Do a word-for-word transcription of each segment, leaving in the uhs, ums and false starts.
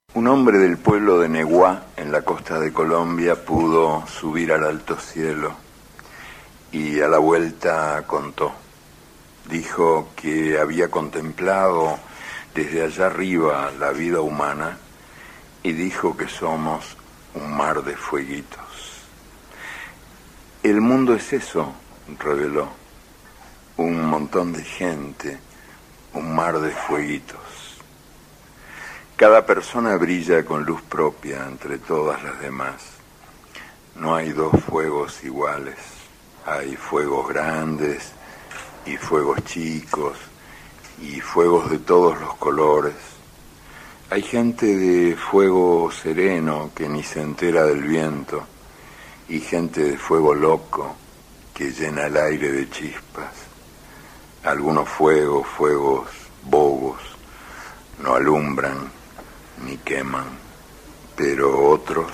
Un hombre del pueblo de Neguá, en la costa de Colombia, pudo subir al alto cielo y a la vuelta contó. Dijo que había contemplado desde allá arriba la vida humana y dijo que somos un mar de fueguitos. El mundo es eso, reveló, un montón de gente, un mar de fueguitos. Cada persona brilla con luz propia entre todas las demás. No hay dos fuegos iguales. Hay fuegos grandes y fuegos chicos y fuegos de todos los colores. Hay gente de fuego sereno que ni se entera del viento y gente de fuego loco que llena el aire de chispas. Algunos fuegos, fuegos bobos, no alumbran ni queman, pero otros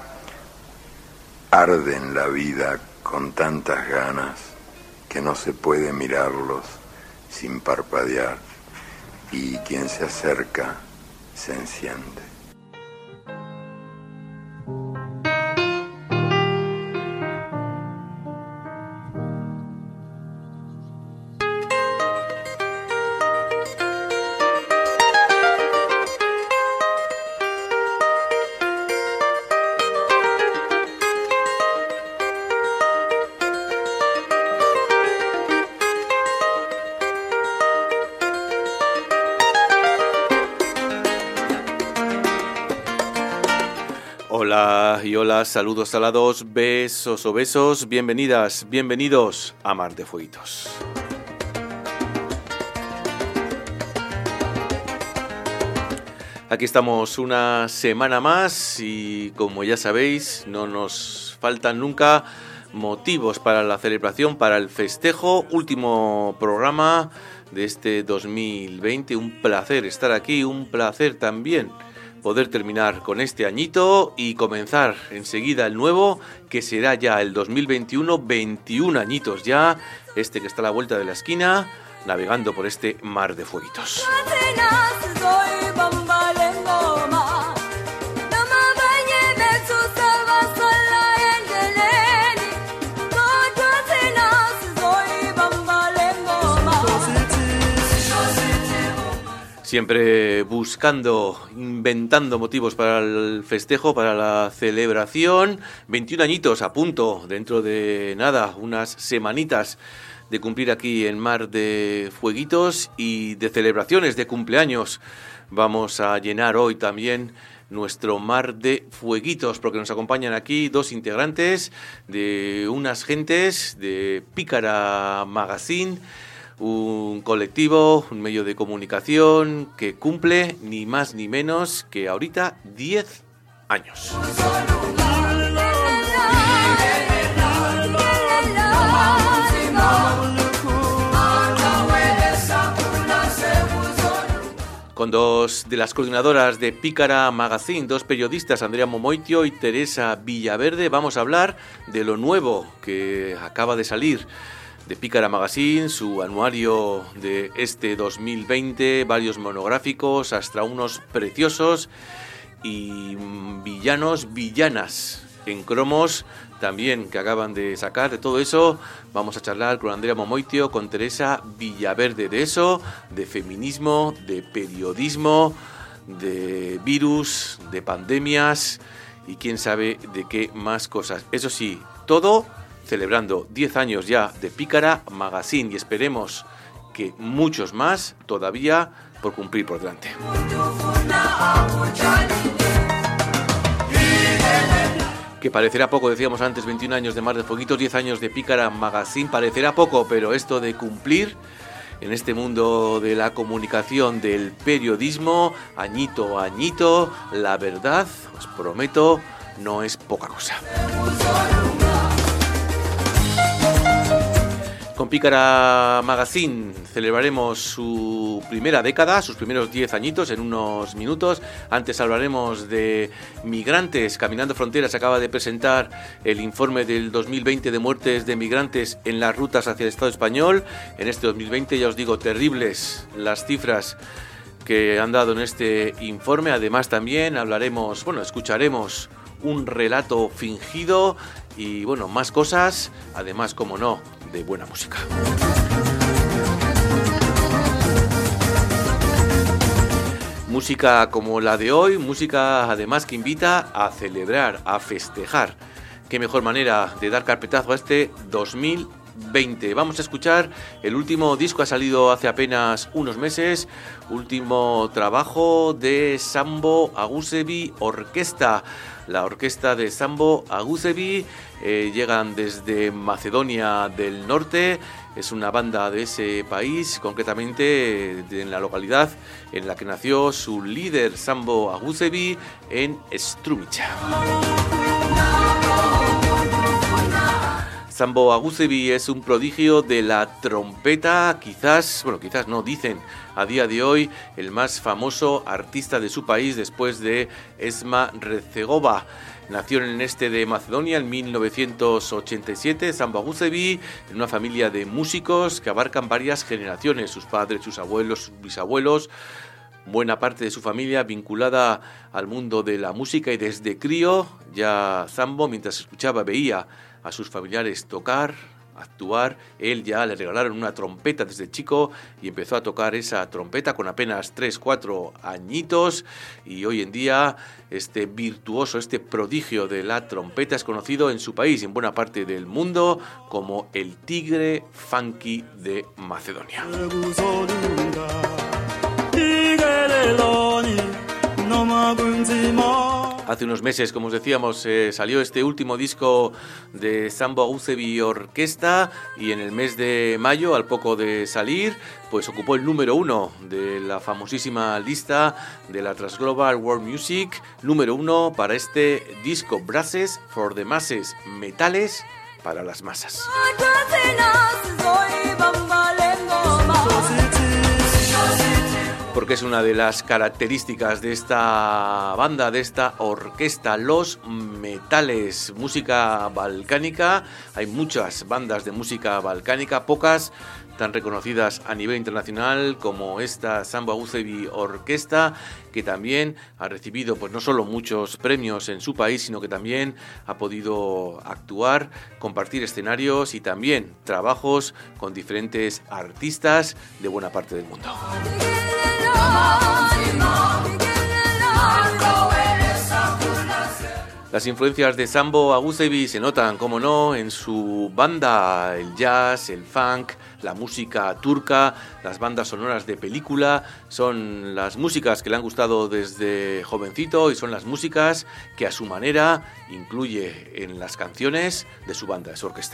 arden la vida con tantas ganas que no se puede mirarlos sin parpadear, y quien se acerca se enciende. Hola y hola, saludos alados, besos o besos, bienvenidas, bienvenidos a Mar de Fueguitos. Aquí estamos una semana más y, como ya sabéis, no nos faltan nunca motivos para la celebración, para el festejo. Último programa de este dos mil veinte, un placer estar aquí, un placer también poder terminar con este añito y comenzar enseguida el nuevo, que será ya el dos mil veintiuno, veintiún añitos ya, este que está a la vuelta de la esquina, navegando por este mar de fueguitos. Siempre buscando, inventando motivos para el festejo, para la celebración. veintiún añitos a punto, dentro de nada, unas semanitas de cumplir aquí en Mar de Fueguitos y de celebraciones de cumpleaños. Vamos a llenar hoy también nuestro Mar de Fueguitos, porque nos acompañan aquí dos integrantes de unas gentes de Pícara Magazine, un colectivo, un medio de comunicación que cumple ni más ni menos que ahorita diez años. Con dos de las coordinadoras de Pícara Magazine, dos periodistas, Andrea Momoitio y Teresa Villaverde, vamos a hablar de lo nuevo que acaba de salir de Pícara Magazine, su anuario de este dos mil veinte, varios monográficos, hasta unos preciosos, y villanos, villanas en cromos también que acaban de sacar. De todo eso vamos a charlar con Andrea Momoitio, con Teresa Villaverde, de eso, de feminismo, de periodismo, de virus, de pandemias y quién sabe de qué más cosas. Eso sí, todo celebrando diez años ya de Pícara Magazine, y esperemos que muchos más todavía por cumplir por delante. Que parecerá poco, decíamos antes, veintiún años de Mar de Fueguitos, diez años de Pícara Magazine, parecerá poco, pero esto de cumplir en este mundo de la comunicación, del periodismo, añito a añito, la verdad, os prometo, no es poca cosa. Con Pícara Magazine celebraremos su primera década, sus primeros diez añitos en unos minutos. Antes hablaremos de migrantes. Caminando Fronteras acaba de presentar el informe del dos mil veinte de muertes de migrantes en las rutas hacia el Estado español. En este dos mil veinte, ya os digo, terribles las cifras que han dado en este informe. Además también hablaremos, bueno, escucharemos un relato fingido y bueno, más cosas, además, como no, de buena música. Música como la de hoy, música además que invita a celebrar, a festejar. Qué mejor manera de dar carpetazo a este dos mil veinte. Vamos a escuchar el último disco, ha salido hace apenas unos meses, último trabajo de Sambo Agusebi Orquesta. La orquesta de Sambo Agusebi eh, llegan desde Macedonia del Norte, es una banda de ese país, concretamente de, en la localidad en la que nació su líder Sambo Agusebi, en Strumica. Sambo Agusebi es un prodigio de la trompeta, quizás, bueno, quizás no, dicen a día de hoy el más famoso artista de su país después de Esma Recegova. Nació en el este de Macedonia en mil novecientos ochenta y siete, Sambo Agusebi, en una familia de músicos que abarcan varias generaciones, sus padres, sus abuelos, sus bisabuelos, buena parte de su familia vinculada al mundo de la música, y desde crío ya Sambo, mientras escuchaba, veía a sus familiares tocar, actuar. Él ya le regalaron una trompeta desde chico y empezó a tocar esa trompeta con apenas tres, cuatro añitos, y hoy en día este virtuoso, este prodigio de la trompeta es conocido en su país y en buena parte del mundo como el tigre funky de Macedonia. Hace unos meses, como os decíamos, eh, salió este último disco de Sambo Agusebi Orquesta, y en el mes de mayo, al poco de salir, pues ocupó el número uno de la famosísima lista de la Transglobal World Music, número uno para este disco, Brasses for the Masses, metales para las masas. Porque es una de las características de esta banda, de esta orquesta, los metales, música balcánica. Hay muchas bandas de música balcánica, pocas tan reconocidas a nivel internacional como esta Sambo Agusebi Orquesta, que también ha recibido pues no solo muchos premios en su país, sino que también ha podido actuar, compartir escenarios y también trabajos con diferentes artistas de buena parte del mundo. Las influencias de Sambo Agusebi se notan, como no, en su banda, el jazz, el funk, la música turca, las bandas sonoras de película. Son las músicas que le han gustado desde jovencito y son las músicas que a su manera incluye en las canciones de su banda, de su orquesta.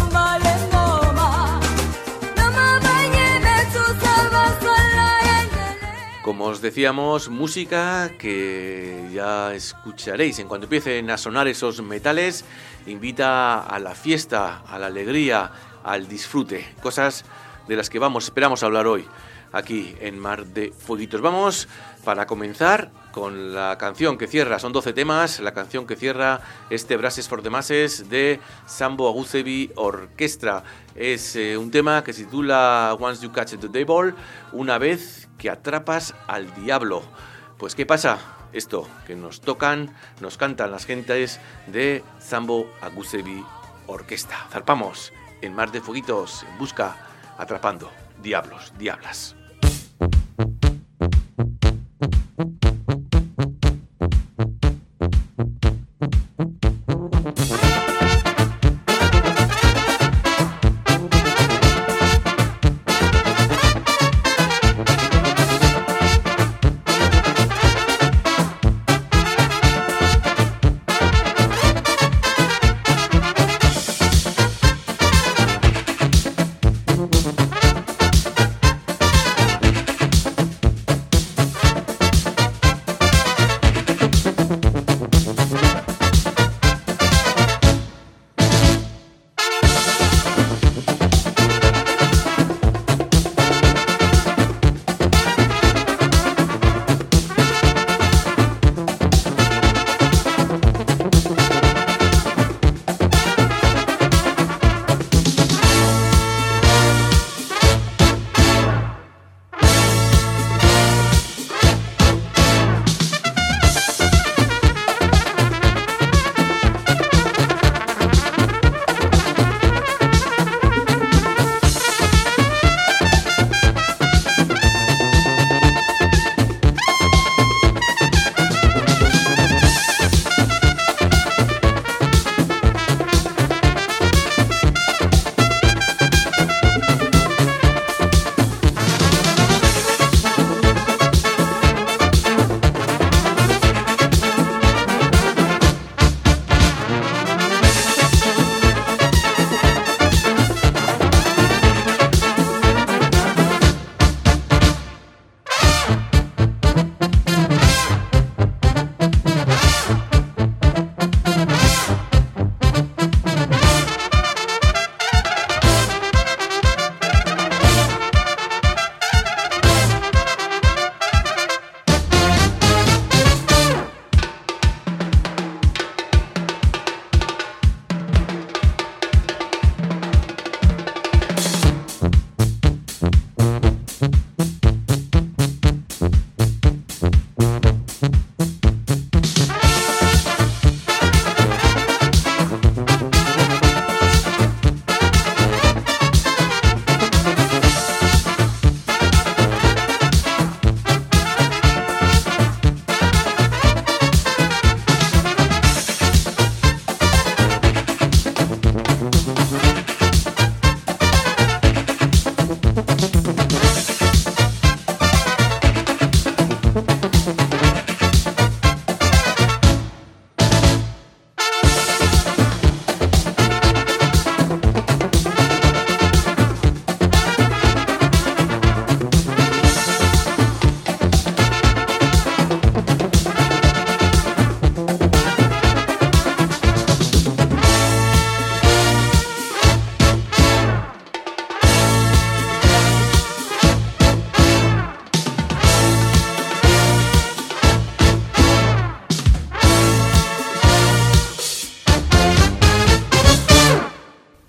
Como os decíamos, música que ya escucharéis en cuanto empiecen a sonar esos metales, invita a la fiesta, a la alegría, al disfrute, cosas de las que vamos, esperamos hablar hoy aquí en Mar de Fueguitos. Vamos, para comenzar, con la canción que cierra, son doce temas, la canción que cierra este Brasses for the Masses de Sambo Agusebi Orquestra. Es eh, un tema que se titula Once You Catch the Devil, una vez que atrapas al diablo. Pues ¿qué pasa? Esto, que nos tocan, nos cantan las gentes de Sambo Agusebi Orquesta. Zarpamos en Mar de Fueguitos en busca, atrapando diablos, diablas.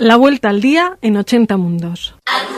La vuelta al día en ochenta mundos.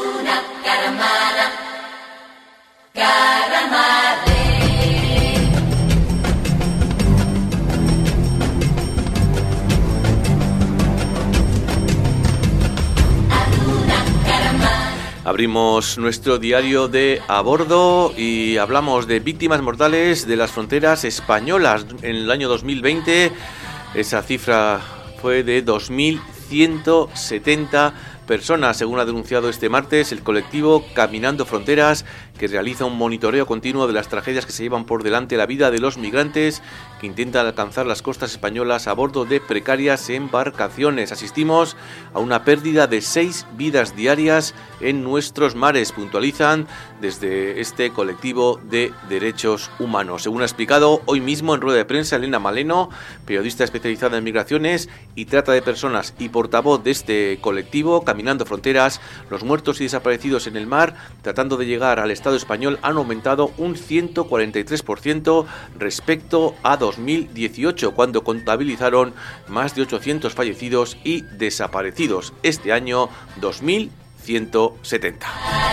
Abrimos nuestro diario de a bordo y hablamos de víctimas mortales de las fronteras españolas. En el año dos mil veinte esa cifra fue de dos mil ciento setenta personas, según ha denunciado este martes el colectivo Caminando Fronteras, que realiza un monitoreo continuo de las tragedias que se llevan por delante la vida de los migrantes que intentan alcanzar las costas españolas a bordo de precarias embarcaciones. Asistimos a una pérdida de seis vidas diarias en nuestros mares, puntualizan desde este colectivo de derechos humanos. Según ha explicado hoy mismo en rueda de prensa Elena Maleno, periodista especializada en migraciones y trata de personas y portavoz de este colectivo Caminando Fronteras, los muertos y desaparecidos en el mar tratando de llegar al Estado español han aumentado un ciento cuarenta y tres por ciento respecto a dos mil dieciocho, cuando contabilizaron más de ochocientos fallecidos y desaparecidos. Este año dos mil ciento setenta.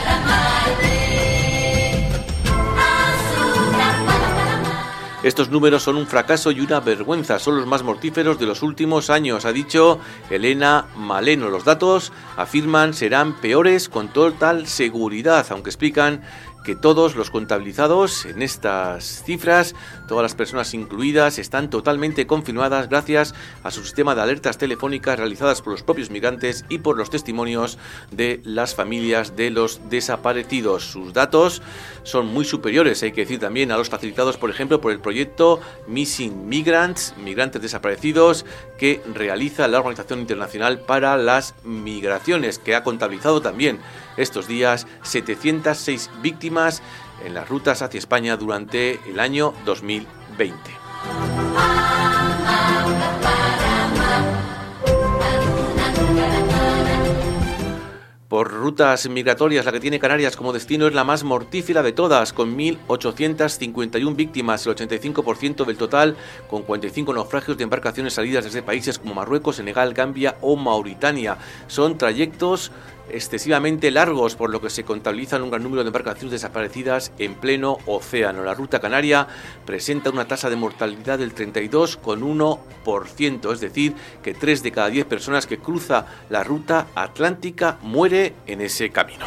Estos números son un fracaso y una vergüenza, son los más mortíferos de los últimos años, ha dicho Elena Maleno. Los datos, afirman, serán peores con total seguridad, aunque explican que todos los contabilizados en estas cifras, todas las personas incluidas, están totalmente confirmadas gracias a su sistema de alertas telefónicas realizadas por los propios migrantes y por los testimonios de las familias de los desaparecidos. Sus datos son muy superiores, hay que decir también, a los facilitados, por ejemplo, por el proyecto Missing Migrants, Migrantes Desaparecidos, que realiza la Organización Internacional para las Migraciones, que ha contabilizado también estos días setecientas seis víctimas en las rutas hacia España durante el año dos mil veinte. Por rutas migratorias, la que tiene Canarias como destino es la más mortífera de todas, con mil ochocientas cincuenta y una víctimas, el ochenta y cinco por ciento del total, con cuarenta y cinco naufragios de embarcaciones salidas desde países como Marruecos, Senegal, Gambia o Mauritania. Son trayectos excesivamente largos, por lo que se contabilizan un gran número de embarcaciones desaparecidas en pleno océano. La ruta canaria presenta una tasa de mortalidad del treinta y dos coma uno por ciento, es decir, que tres de cada diez personas que cruza la ruta atlántica muere en ese camino.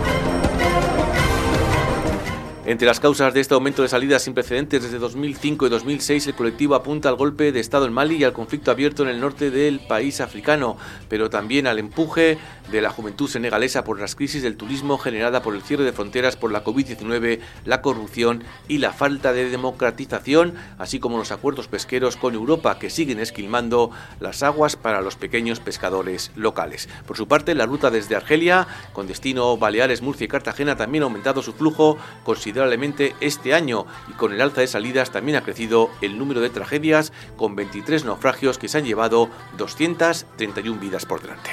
Entre las causas de este aumento de salidas sin precedentes desde dos mil cinco y dos mil seis, el colectivo apunta al golpe de Estado en Mali y al conflicto abierto en el norte del país africano, pero también al empuje de la juventud senegalesa por las crisis del turismo generada por el cierre de fronteras por la covid diecinueve, la corrupción y la falta de democratización, así como los acuerdos pesqueros con Europa que siguen esquilmando las aguas para los pequeños pescadores locales. Por su parte, la ruta desde Argelia, con destino Baleares, Murcia y Cartagena, también ha aumentado su flujo considerablemente este año, y con el alza de salidas también ha crecido el número de tragedias, con veintitrés naufragios que se han llevado doscientas treinta y una vidas por delante.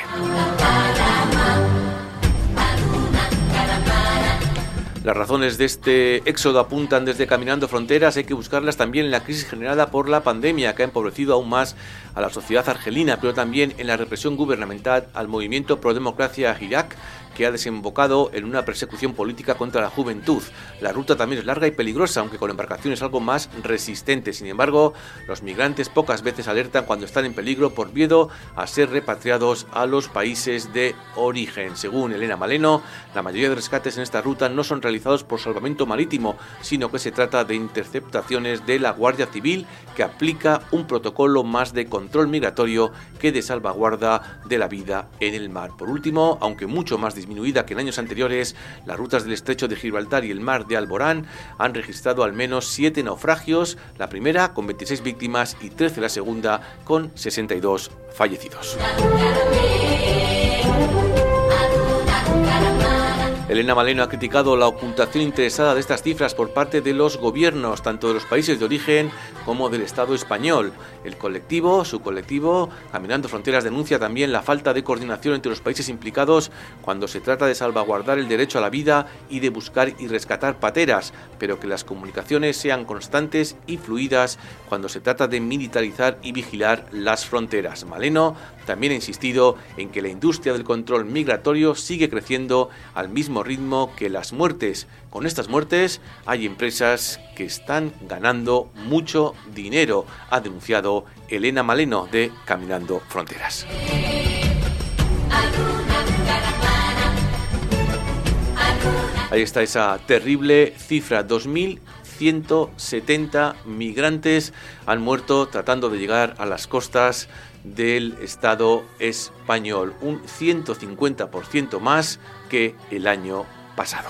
Las razones de este éxodo apuntan desde Caminando Fronteras, hay que buscarlas también en la crisis generada por la pandemia, que ha empobrecido aún más a la sociedad argelina, pero también en la represión gubernamental al movimiento Pro Democracia Irak, que ha desembocado en una persecución política contra la juventud. La ruta también es larga y peligrosa, aunque con embarcaciones algo más resistentes. Sin embargo, los migrantes pocas veces alertan cuando están en peligro por miedo a ser repatriados a los países de origen. Según Elena Maleno, la mayoría de rescates en esta ruta no son realizados por salvamento marítimo, sino que se trata de interceptaciones de la Guardia Civil, que aplica un protocolo más de control migratorio que de salvaguarda de la vida en el mar. Por último, aunque mucho más disminuida que en años anteriores, las rutas del estrecho de Gibraltar y el mar de Alborán han registrado al menos siete naufragios, la primera con veintiséis víctimas y trece la segunda con sesenta y dos fallecidos. El Elena Maleno ha criticado la ocultación interesada de estas cifras por parte de los gobiernos, tanto de los países de origen como del Estado español. El colectivo, su colectivo, Caminando Fronteras, denuncia también la falta de coordinación entre los países implicados cuando se trata de salvaguardar el derecho a la vida y de buscar y rescatar pateras, pero que las comunicaciones sean constantes y fluidas cuando se trata de militarizar y vigilar las fronteras. Maleno también ha insistido en que la industria del control migratorio sigue creciendo al mismo ritmo que las muertes. Con estas muertes hay empresas que están ganando mucho dinero, ha denunciado Elena Maleno de Caminando Fronteras. Ahí está esa terrible cifra, dos mil ciento setenta migrantes han muerto tratando de llegar a las costas del Estado español, un ciento cincuenta por ciento más que el año pasado.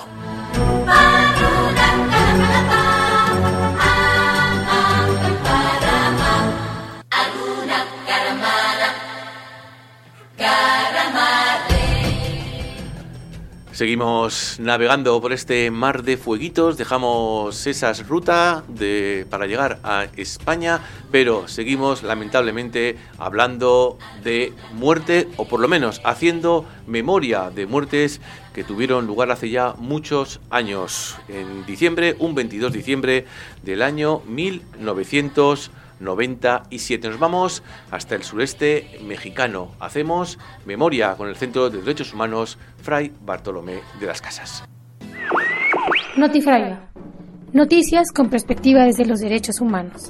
Seguimos navegando por este mar de fueguitos, dejamos esas rutas de, para llegar a España, pero seguimos lamentablemente hablando de muerte, o por lo menos haciendo memoria de muertes que tuvieron lugar hace ya muchos años. En diciembre, un veintidós de diciembre del año mil novecientos noventa y siete. Nos vamos hasta el sureste mexicano. Hacemos memoria con el Centro de Derechos Humanos Fray Bartolomé de las Casas. Notifraya. Noticias con perspectiva desde los derechos humanos.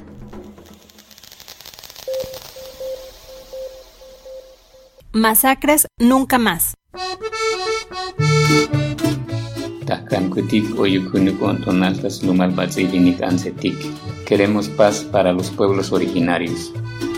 Masacres nunca más. Queremos paz para los pueblos originarios.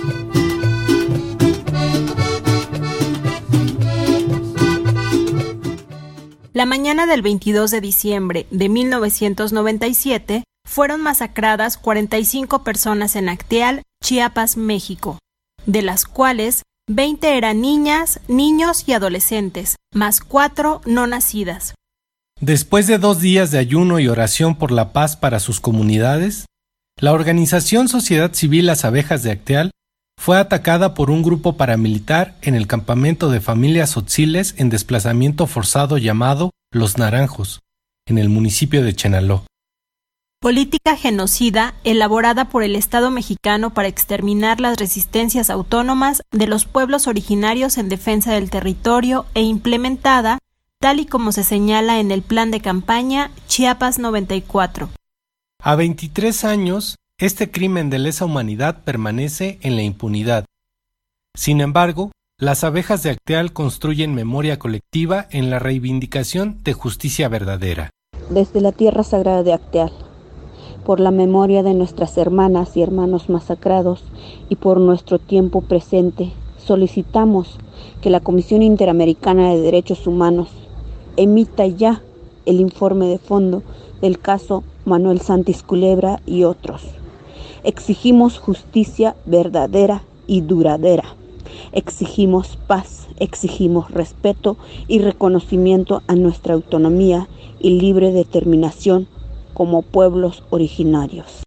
La mañana del veintidós de diciembre de mil novecientos noventa y siete fueron masacradas cuarenta y cinco personas en Acteal, Chiapas, México, de las cuales veinte eran niñas, niños y adolescentes, más cuatro no nacidas. Después de dos días de ayuno y oración por la paz para sus comunidades, la organización Sociedad Civil Las Abejas de Acteal fue atacada por un grupo paramilitar en el campamento de familias tzotziles en desplazamiento forzado llamado Los Naranjos, en el municipio de Chenaló. Política genocida elaborada por el Estado mexicano para exterminar las resistencias autónomas de los pueblos originarios en defensa del territorio e implementada tal y como se señala en el plan de campaña Chiapas noventa y cuatro. A veintitrés años, este crimen de lesa humanidad permanece en la impunidad. Sin embargo, las abejas de Acteal construyen memoria colectiva en la reivindicación de justicia verdadera. Desde la tierra sagrada de Acteal, por la memoria de nuestras hermanas y hermanos masacrados y por nuestro tiempo presente, solicitamos que la Comisión Interamericana de Derechos Humanos emita ya el informe de fondo del caso Manuel Santis Culebra y otros. Exigimos justicia verdadera y duradera. Exigimos paz, exigimos respeto y reconocimiento a nuestra autonomía y libre determinación como pueblos originarios.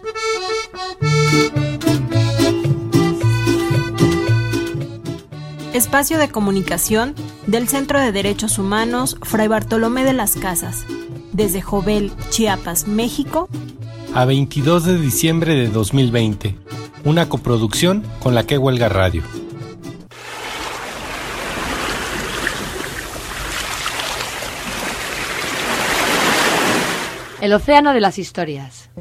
Espacio de comunicación del Centro de Derechos Humanos Fray Bartolomé de las Casas, desde Jovel, Chiapas, México, a veintidós de diciembre de dos mil veinte, una coproducción con la Que Huelga Radio. El océano de las historias.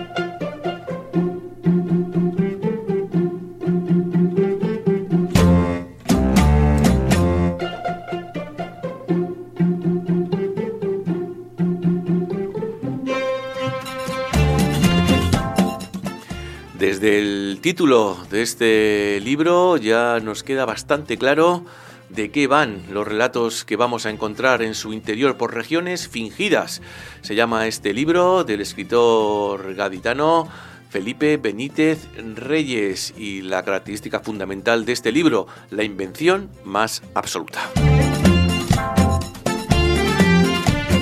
Desde el título de este libro ya nos queda bastante claro de qué van los relatos que vamos a encontrar en su interior por regiones fingidas. Se llama este libro del escritor gaditano Felipe Benítez Reyes y la característica fundamental de este libro, la invención más absoluta.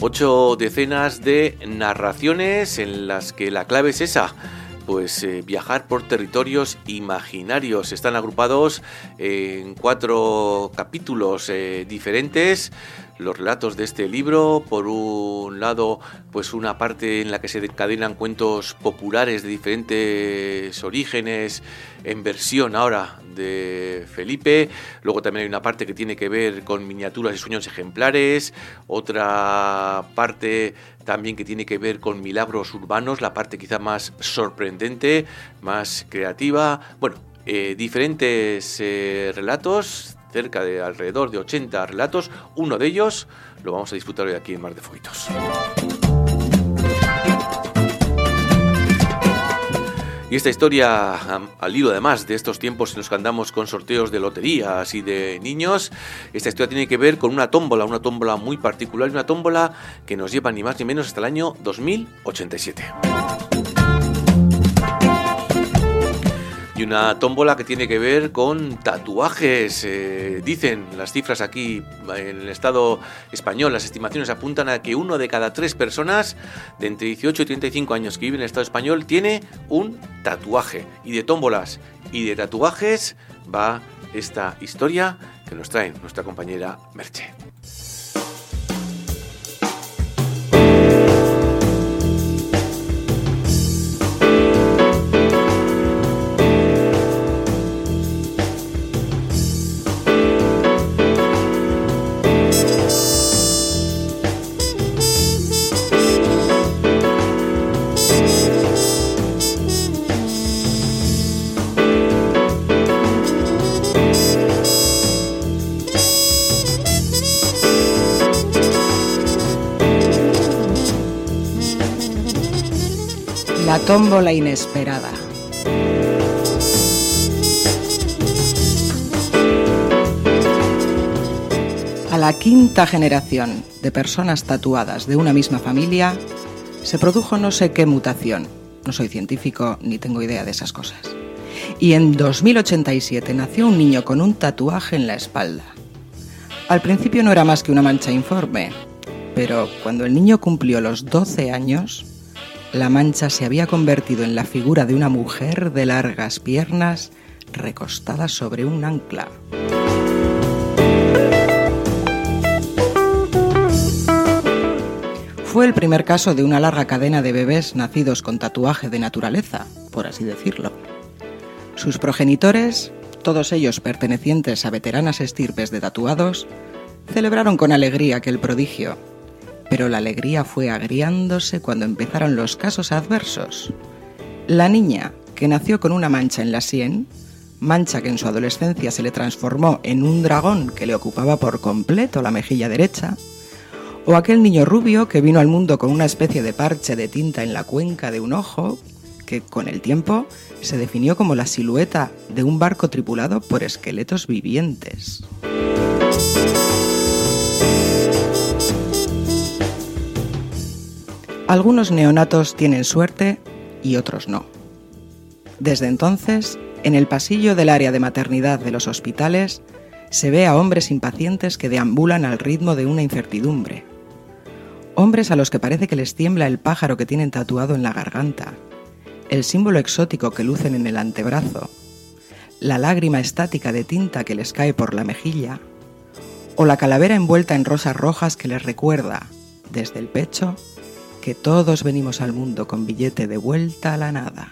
Ocho decenas de narraciones en las que la clave es esa. Pues eh, viajar por territorios imaginarios. Están agrupados eh, en cuatro capítulos eh, diferentes. Los relatos de este libro, por un lado, pues una parte en la que se encadenan cuentos populares de diferentes orígenes, en versión ahora de Felipe. Luego también hay una parte que tiene que ver con miniaturas y sueños ejemplares, otra parte también que tiene que ver con milagros urbanos, la parte quizá más sorprendente, más creativa. Bueno, eh, diferentes eh, relatos, cerca de alrededor de ochenta relatos. Uno de ellos lo vamos a disfrutar hoy aquí en Mar de Foitos. Y esta historia, al hilo además de estos tiempos en los que andamos con sorteos de loterías y de niños, esta historia tiene que ver con una tómbola, una tómbola muy particular, una tómbola que nos lleva ni más ni menos hasta el año dos mil ochenta y siete. Y una tómbola que tiene que ver con tatuajes. Eh, dicen las cifras aquí en el Estado español, las estimaciones apuntan a que uno de cada tres personas de entre dieciocho y treinta y cinco años que viven en el Estado español tiene un tatuaje. Y de tómbolas y de tatuajes va esta historia que nos trae nuestra compañera Merche. La tómbola inesperada. A la quinta generación de personas tatuadas de una misma familia se produjo no sé qué mutación. No soy científico ni tengo idea de esas cosas. Y en dos mil ochenta y siete nació un niño con un tatuaje en la espalda. Al principio no era más que una mancha informe, pero cuando el niño cumplió los doce años, la mancha se había convertido en la figura de una mujer de largas piernas recostada sobre un ancla. Fue el primer caso de una larga cadena de bebés nacidos con tatuaje de naturaleza, por así decirlo. Sus progenitores, todos ellos pertenecientes a veteranas estirpes de tatuados, celebraron con alegría aquel prodigio. Pero la alegría fue agriándose cuando empezaron los casos adversos. La niña, que nació con una mancha en la sien, mancha que en su adolescencia se le transformó en un dragón que le ocupaba por completo la mejilla derecha, o aquel niño rubio que vino al mundo con una especie de parche de tinta en la cuenca de un ojo, que con el tiempo se definió como la silueta de un barco tripulado por esqueletos vivientes. Algunos neonatos tienen suerte y otros no. Desde entonces, en el pasillo del área de maternidad de los hospitales, se ve a hombres impacientes que deambulan al ritmo de una incertidumbre. Hombres a los que parece que les tiembla el pájaro que tienen tatuado en la garganta, el símbolo exótico que lucen en el antebrazo, la lágrima estática de tinta que les cae por la mejilla, o la calavera envuelta en rosas rojas que les recuerda, desde el pecho, que todos venimos al mundo con billete de vuelta a la nada.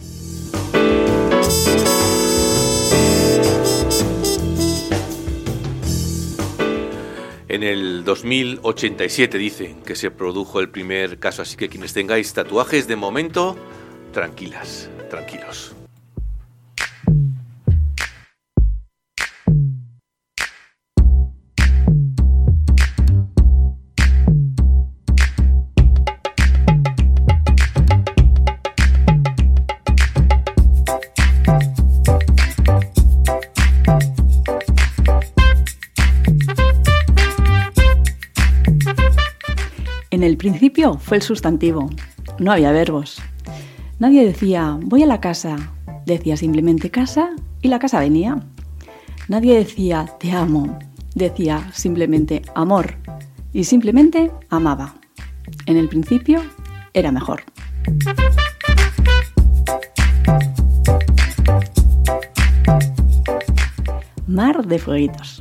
En el dos mil ochenta y siete dicen que se produjo el primer caso, así que quienes tengáis tatuajes de momento, tranquilas, tranquilos. En el principio fue el sustantivo, no había verbos. Nadie decía, voy a la casa, decía simplemente casa y la casa venía. Nadie decía, te amo, decía simplemente amor y simplemente amaba. En el principio era mejor. Mar de Fueguitos.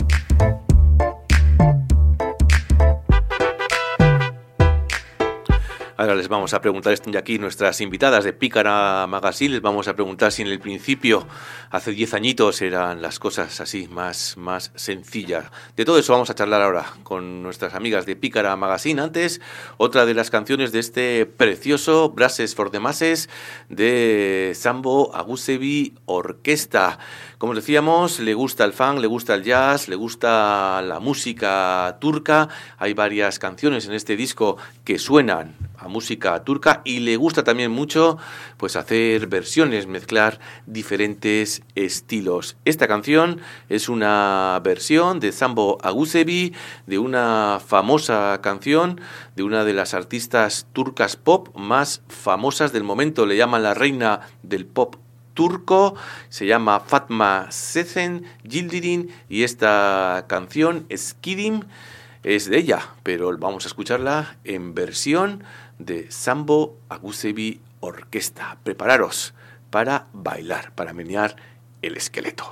Ahora les vamos a preguntar, están ya aquí nuestras invitadas de Pícara Magazine, les vamos a preguntar si en el principio, hace diez añitos, eran las cosas así, más, más sencillas. De todo eso vamos a charlar ahora con nuestras amigas de Pícara Magazine. Antes, otra de las canciones de este precioso Brasses for the Masses de Sambo Agusebi Orquesta. Como decíamos, le gusta el funk, le gusta el jazz, le gusta la música turca. Hay varias canciones en este disco que suenan a música turca y le gusta también mucho pues hacer versiones, mezclar diferentes estilos. Esta canción es una versión de Sambo Agusebi de una famosa canción de una de las artistas turcas pop más famosas del momento. Le llaman la reina del pop turco, se llama Fatma Sezen Yildirim y esta canción, Skidim, es de ella, pero vamos a escucharla en versión de Sambo Agusebi Orquesta. Prepararos para bailar, para menear el esqueleto.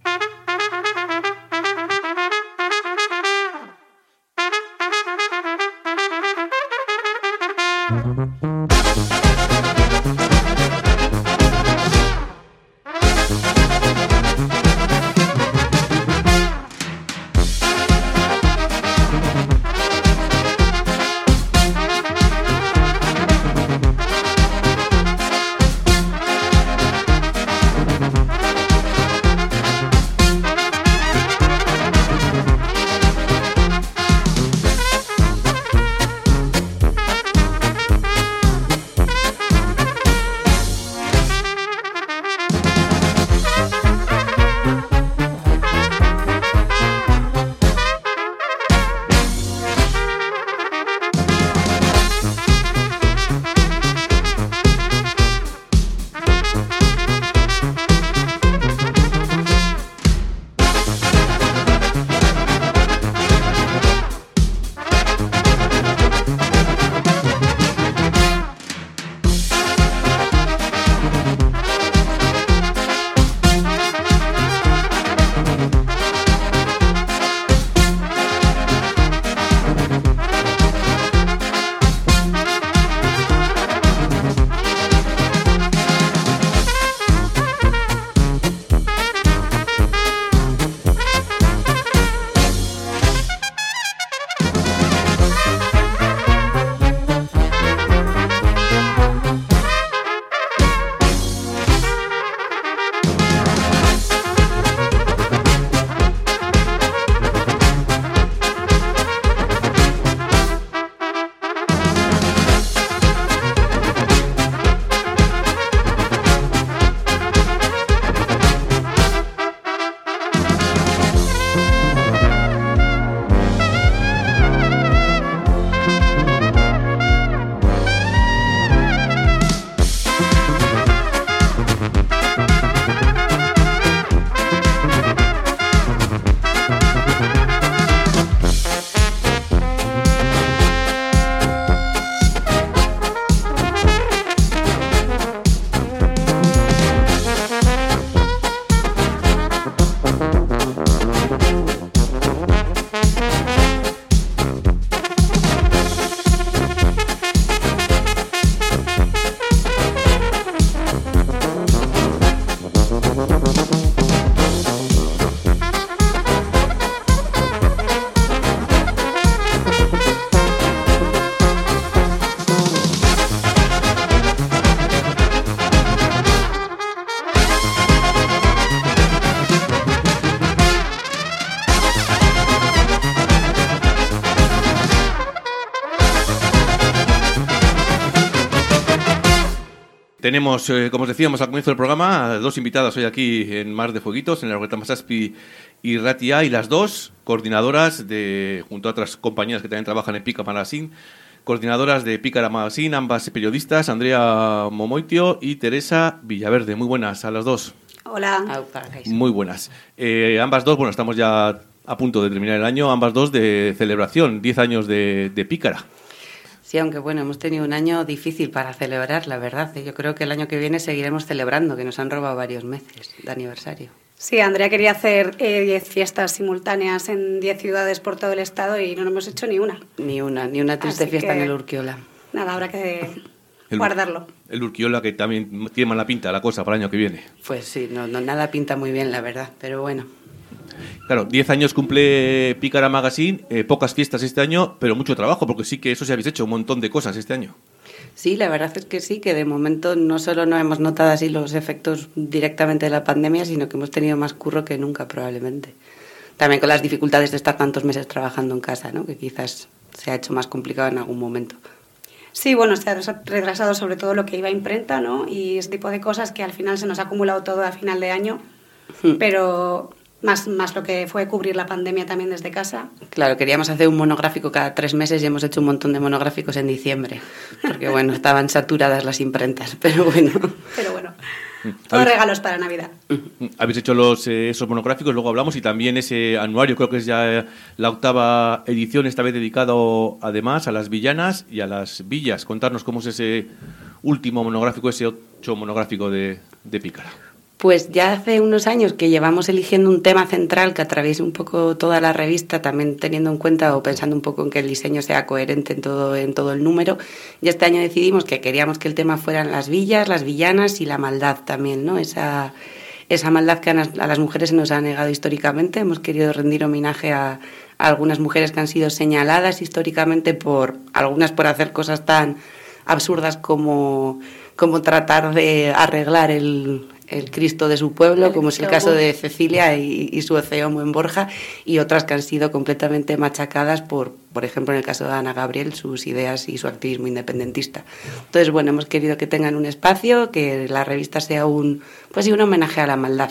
Tenemos, eh, como os decíamos al comienzo del programa, dos invitadas hoy aquí en Mar de Fueguitos, en la Orquesta Masaspi y Ratia, y las dos coordinadoras, de junto a otras compañías que también trabajan en Pícara Magazine, coordinadoras de Pícara Magazine, ambas periodistas, Andrea Momoitio y Teresa Villaverde. Muy buenas a las dos. Hola. Muy buenas. Eh, ambas dos, bueno, estamos ya a punto de terminar el año, ambas dos de celebración, diez años de, de Pícara. Sí, aunque bueno, hemos tenido un año difícil para celebrar, la verdad. Yo creo que el año que viene seguiremos celebrando, que nos han robado varios meses de aniversario. Sí, Andrea quería hacer diez eh, fiestas simultáneas en diez ciudades por todo el estado y no hemos hecho ni una. Ni una, ni una triste Así fiesta que, en el Urquiola. Nada, habrá que el, guardarlo. El Urquiola, que también tiene mala pinta la cosa para el año que viene. Pues sí, no, no nada pinta muy bien, la verdad, pero bueno. Claro, diez años cumple Pícara Magazine, eh, pocas fiestas este año, pero mucho trabajo, porque sí que eso sí habéis hecho un montón de cosas este año. Sí, la verdad es que sí, que de momento no solo no hemos notado así los efectos directamente de la pandemia, sino que hemos tenido más curro que nunca probablemente. También con las dificultades de estar tantos meses trabajando en casa, ¿no? Que quizás se ha hecho más complicado en algún momento. Sí, bueno, se ha retrasado sobre todo lo que iba a imprenta, ¿no? Y ese tipo de cosas que al final se nos ha acumulado todo a final de año, hmm. pero más, más lo que fue cubrir la pandemia también desde casa. Claro, queríamos hacer un monográfico cada tres meses y hemos hecho un montón de monográficos en diciembre, porque bueno, estaban saturadas las imprentas, pero bueno. Pero bueno, todos regalos para Navidad. Habéis hecho los, eh, esos monográficos, luego hablamos, y también ese anuario, creo que es ya eh, la octava edición, esta vez dedicado además a las villanas y a las villas. Contarnos cómo es ese último monográfico, ese ocho monográfico de, de Pícara. Pues ya hace unos años que llevamos eligiendo un tema central que atraviese un poco toda la revista, también teniendo en cuenta o pensando un poco en que el diseño sea coherente en todo, en todo el número. Y este año decidimos que queríamos que el tema fueran las villas, las villanas y la maldad también, ¿no? Esa, esa maldad que a las, a las mujeres se nos ha negado históricamente. Hemos querido rendir homenaje a, a algunas mujeres que han sido señaladas históricamente por, algunas por hacer cosas tan absurdas como, como tratar de arreglar el... el Cristo de su pueblo, como es el caso de Cecilia y, y su Oceomo en Borja, y otras que han sido completamente machacadas por, por ejemplo, en el caso de Ana Gabriel, sus ideas y su activismo independentista. Entonces, bueno, hemos querido que tengan un espacio, que la revista sea un, pues sí, un homenaje a la maldad.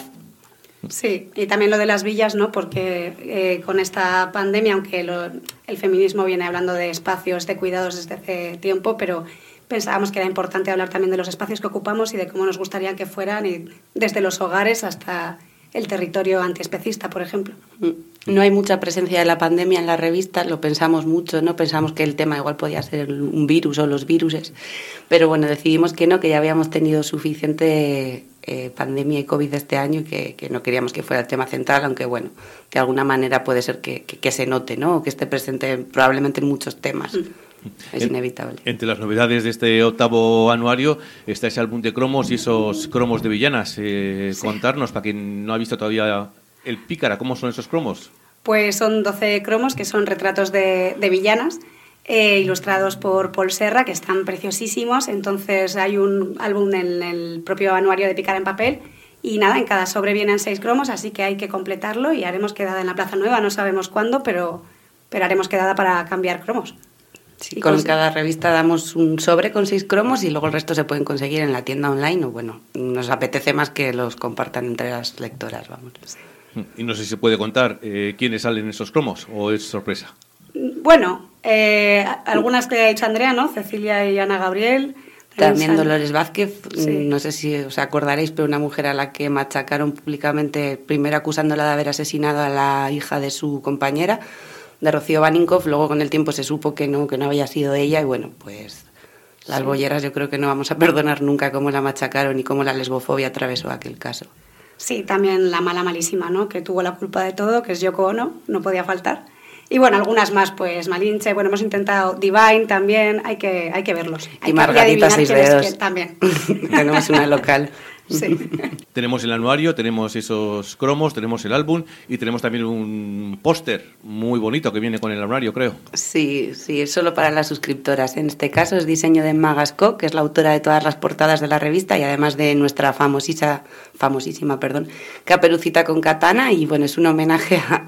Sí, y también lo de las villas, ¿no? Porque eh, con esta pandemia, aunque lo, el feminismo viene hablando de espacios de cuidados desde hace tiempo, pero pensábamos que era importante hablar también de los espacios que ocupamos y de cómo nos gustaría que fueran, y desde los hogares hasta el territorio antiespecista, por ejemplo. No hay mucha presencia de la pandemia en la revista, lo pensamos mucho, ¿no? Pensamos que el tema igual podía ser un virus o los viruses, pero bueno, decidimos que no, que ya habíamos tenido suficiente eh, pandemia y COVID este año y que, que no queríamos que fuera el tema central, aunque bueno, de alguna manera puede ser que, que, que se note, ¿no? O que esté presente probablemente en muchos temas. Mm. Es inevitable. Entre las novedades de este octavo anuario está ese álbum de cromos y esos cromos de villanas. Eh, sí. Contarnos, para quien no ha visto todavía el Pícara, ¿cómo son esos cromos? Pues son doce cromos que son retratos de, de villanas, eh, ilustrados por Paul Serra, que están preciosísimos. Entonces hay un álbum en el propio anuario de Pícara en papel. Y nada, en cada sobre vienen seis cromos, así que hay que completarlo y haremos quedada en la Plaza Nueva. No sabemos cuándo, pero, pero haremos quedada para cambiar cromos. Sí, con cons- cada revista damos un sobre con seis cromos y luego el resto se pueden conseguir en la tienda online, o bueno, nos apetece más que los compartan entre las lectoras, vamos. Sí. Y no sé si se puede contar eh, quiénes salen esos cromos, o es sorpresa. Bueno, eh, algunas que ha dicho Andrea, ¿no? Cecilia y Ana Gabriel. También sal... Dolores Vázquez, sí. No sé si os acordaréis, pero una mujer a la que machacaron públicamente, primero acusándola de haber asesinado a la hija de su compañera, de Rocío Baninkoff. Luego con el tiempo se supo que no, que no había sido ella, y bueno, pues las sí. bolleras yo creo que no vamos a perdonar nunca cómo la machacaron y cómo la lesbofobia atravesó aquel caso. Sí, también la mala malísima, ¿no? Que tuvo la culpa de todo, que es Yoko Ono, no podía faltar. Y bueno, algunas más, pues Malinche, bueno, hemos intentado Divine también, hay que, hay que verlos. Hay y Margarita Seis Dedos. Que, también. Tenemos una local. Sí. Tenemos el anuario, tenemos esos cromos, tenemos el álbum y tenemos también un póster muy bonito que viene con el anuario, creo. Sí, sí, es solo para las suscriptoras. En este caso es diseño de Magasco, que es la autora de todas las portadas de la revista y además de nuestra famosísima, famosísima perdón, Caperucita con Katana, y bueno, es un homenaje a,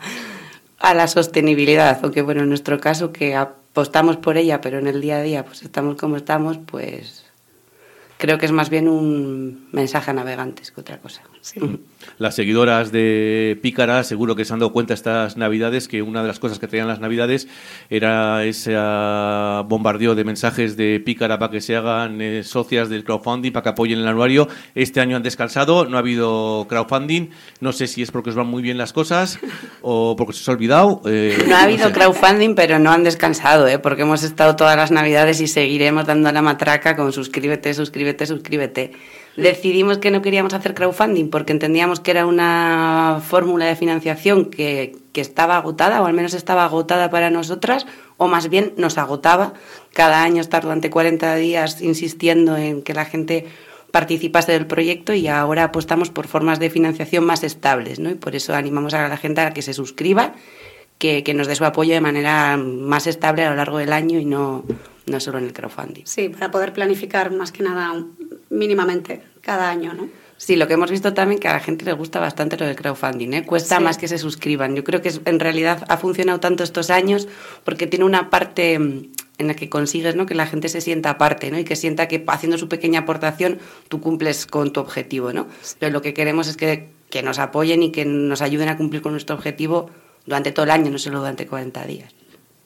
a la sostenibilidad, aunque bueno, en nuestro caso que apostamos por ella, pero en el día a día pues estamos como estamos, pues... creo que es más bien un mensaje a navegantes que otra cosa. Sí. Las seguidoras de Pícara seguro que se han dado cuenta estas Navidades que una de las cosas que traían las Navidades era ese bombardeo de mensajes de Pícara para que se hagan eh, socias del crowdfunding, para que apoyen el anuario. Este año han descansado, no ha habido crowdfunding. No sé si es porque os van muy bien las cosas o porque se os ha olvidado. Eh, no ha habido no sé. crowdfunding, pero no han descansado, ¿eh? Porque hemos estado todas las Navidades y seguiremos dando la matraca con suscríbete, suscríbete, suscríbete. Decidimos que no queríamos hacer crowdfunding porque entendíamos que era una fórmula de financiación que, que estaba agotada, o al menos estaba agotada para nosotras, o más bien nos agotaba cada año estar durante cuarenta días insistiendo en que la gente participase del proyecto, y ahora apostamos por formas de financiación más estables, ¿no? Y por eso animamos a la gente a que se suscriba, que, que nos dé su apoyo de manera más estable a lo largo del año y no, no solo en el crowdfunding. Sí, para poder planificar más que nada mínimamente cada año, ¿no? Sí, lo que hemos visto también que a la gente le gusta bastante lo del crowdfunding, ¿eh? Cuesta sí. más que se suscriban. Yo creo que en realidad ha funcionado tanto estos años porque tiene una parte en la que consigues, ¿no?, que la gente se sienta aparte, ¿no?, y que sienta que haciendo su pequeña aportación tú cumples con tu objetivo, ¿no? Pero lo que queremos es que, que nos apoyen y que nos ayuden a cumplir con nuestro objetivo durante todo el año, no solo durante cuarenta días.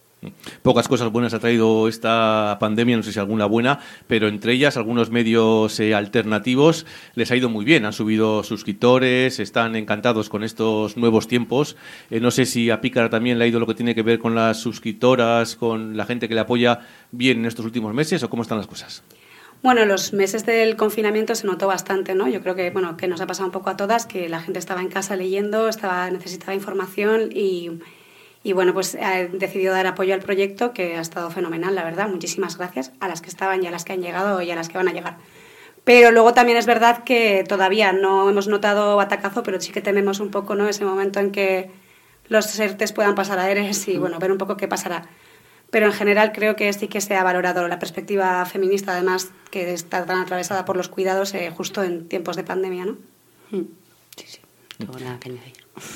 Pocas cosas buenas ha traído esta pandemia, no sé si alguna buena, pero entre ellas algunos medios eh, alternativos les ha ido muy bien, han subido suscriptores, están encantados con estos nuevos tiempos. Eh, no sé si a Pícara también le ha ido lo que tiene que ver con las suscriptoras, con la gente que le apoya bien en estos últimos meses, o cómo están las cosas. Bueno, los meses del confinamiento se notó bastante, ¿no? Yo creo que, bueno, que nos ha pasado un poco a todas, que la gente estaba en casa leyendo, estaba necesitaba información y... Y bueno, pues he decidido dar apoyo al proyecto, que ha estado fenomenal, la verdad. Muchísimas gracias a las que estaban y a las que han llegado y a las que van a llegar. Pero luego también es verdad que todavía no hemos notado batacazo, pero sí que tememos un poco, ¿no?, ese momento en que los ERTEs puedan pasar a ERES y bueno, ver un poco qué pasará. Pero en general creo que sí que se ha valorado la perspectiva feminista, además, que está tan atravesada por los cuidados eh, justo en tiempos de pandemia, ¿no? Sí, sí, no tengo nada que añadir.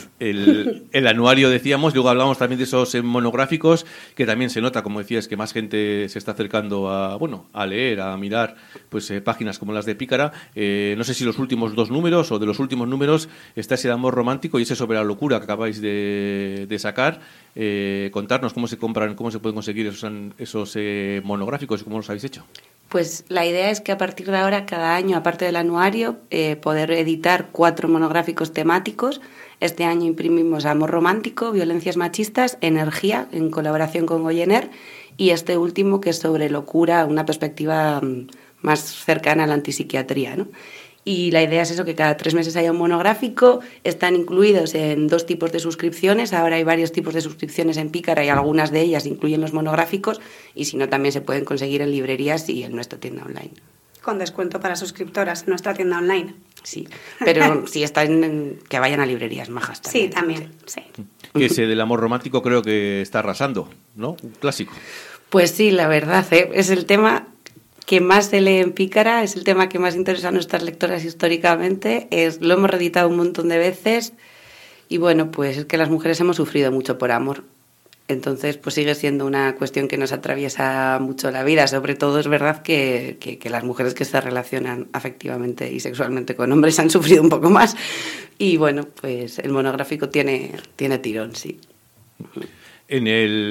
El, el anuario, decíamos, luego hablamos también de esos monográficos, que también se nota, como decías, que más gente se está acercando a, bueno, a leer, a mirar pues eh, páginas como las de Pícara. Eh, no sé si los últimos dos números o de los últimos números está ese amor romántico y ese sobre la locura que acabáis de, de sacar. Eh, contarnos cómo se compran, cómo se pueden conseguir esos, esos eh, monográficos y cómo los habéis hecho. Pues la idea es que a partir de ahora, cada año, aparte del anuario, eh, poder editar cuatro monográficos temáticos. Este año imprimimos Amor romántico, Violencias machistas, Energía, en colaboración con Goyener, y este último que es sobre locura, una perspectiva más cercana a la antipsiquiatría, ¿no? Y la idea es eso, que cada tres meses haya un monográfico. Están incluidos en dos tipos de suscripciones. Ahora hay varios tipos de suscripciones en Pícara y algunas de ellas incluyen los monográficos, y si no también se pueden conseguir en librerías y en nuestra tienda online. Con descuento para suscriptoras en nuestra tienda online. Sí, pero si están, en, que vayan a librerías majas también. Sí, también, sí. Que ese del amor romántico creo que está arrasando, ¿no? Un clásico. Pues sí, la verdad, ¿eh? Es el tema que más se lee en Pícara, es el tema que más interesa a nuestras lectoras históricamente, es, lo hemos reeditado un montón de veces, y bueno, pues es que las mujeres hemos sufrido mucho por amor. Entonces, pues sigue siendo una cuestión que nos atraviesa mucho la vida. Sobre todo es verdad que, que, que las mujeres que se relacionan afectivamente y sexualmente con hombres han sufrido un poco más. Y bueno, pues el monográfico tiene, tiene tirón, sí. En,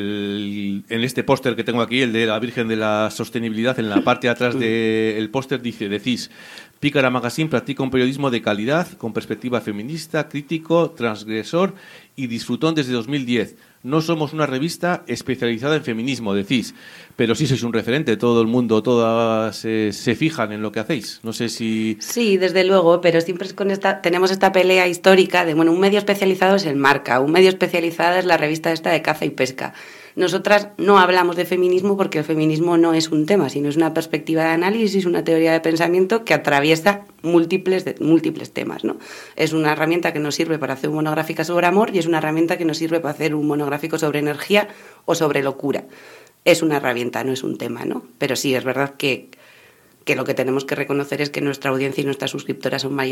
el, en este póster que tengo aquí, el de la Virgen de la Sostenibilidad, en la parte de atrás del póster dice, decís, Pícara Magazine practica un periodismo de calidad, con perspectiva feminista, crítico, transgresor y disfrutón desde dos mil diez. No somos una revista especializada en feminismo, decís, pero sí sois un referente, todo el mundo, todas eh, se fijan en lo que hacéis. No sé si... Sí, desde luego, pero siempre es con esta, tenemos esta pelea histórica de, bueno, un medio especializado es el Marca, un medio especializado es la revista esta de caza y pesca. Nosotras no hablamos de feminismo porque el feminismo no es un tema, sino es una perspectiva de análisis, una teoría de pensamiento que atraviesa múltiples, de, múltiples temas, ¿no? Es una herramienta que nos sirve para hacer un monográfico sobre amor y es una herramienta que nos sirve para hacer un monográfico sobre energía o sobre locura. Es una herramienta, no es un tema, ¿no? Pero sí, es verdad que, que lo que tenemos que reconocer es que nuestra audiencia y nuestras suscriptoras son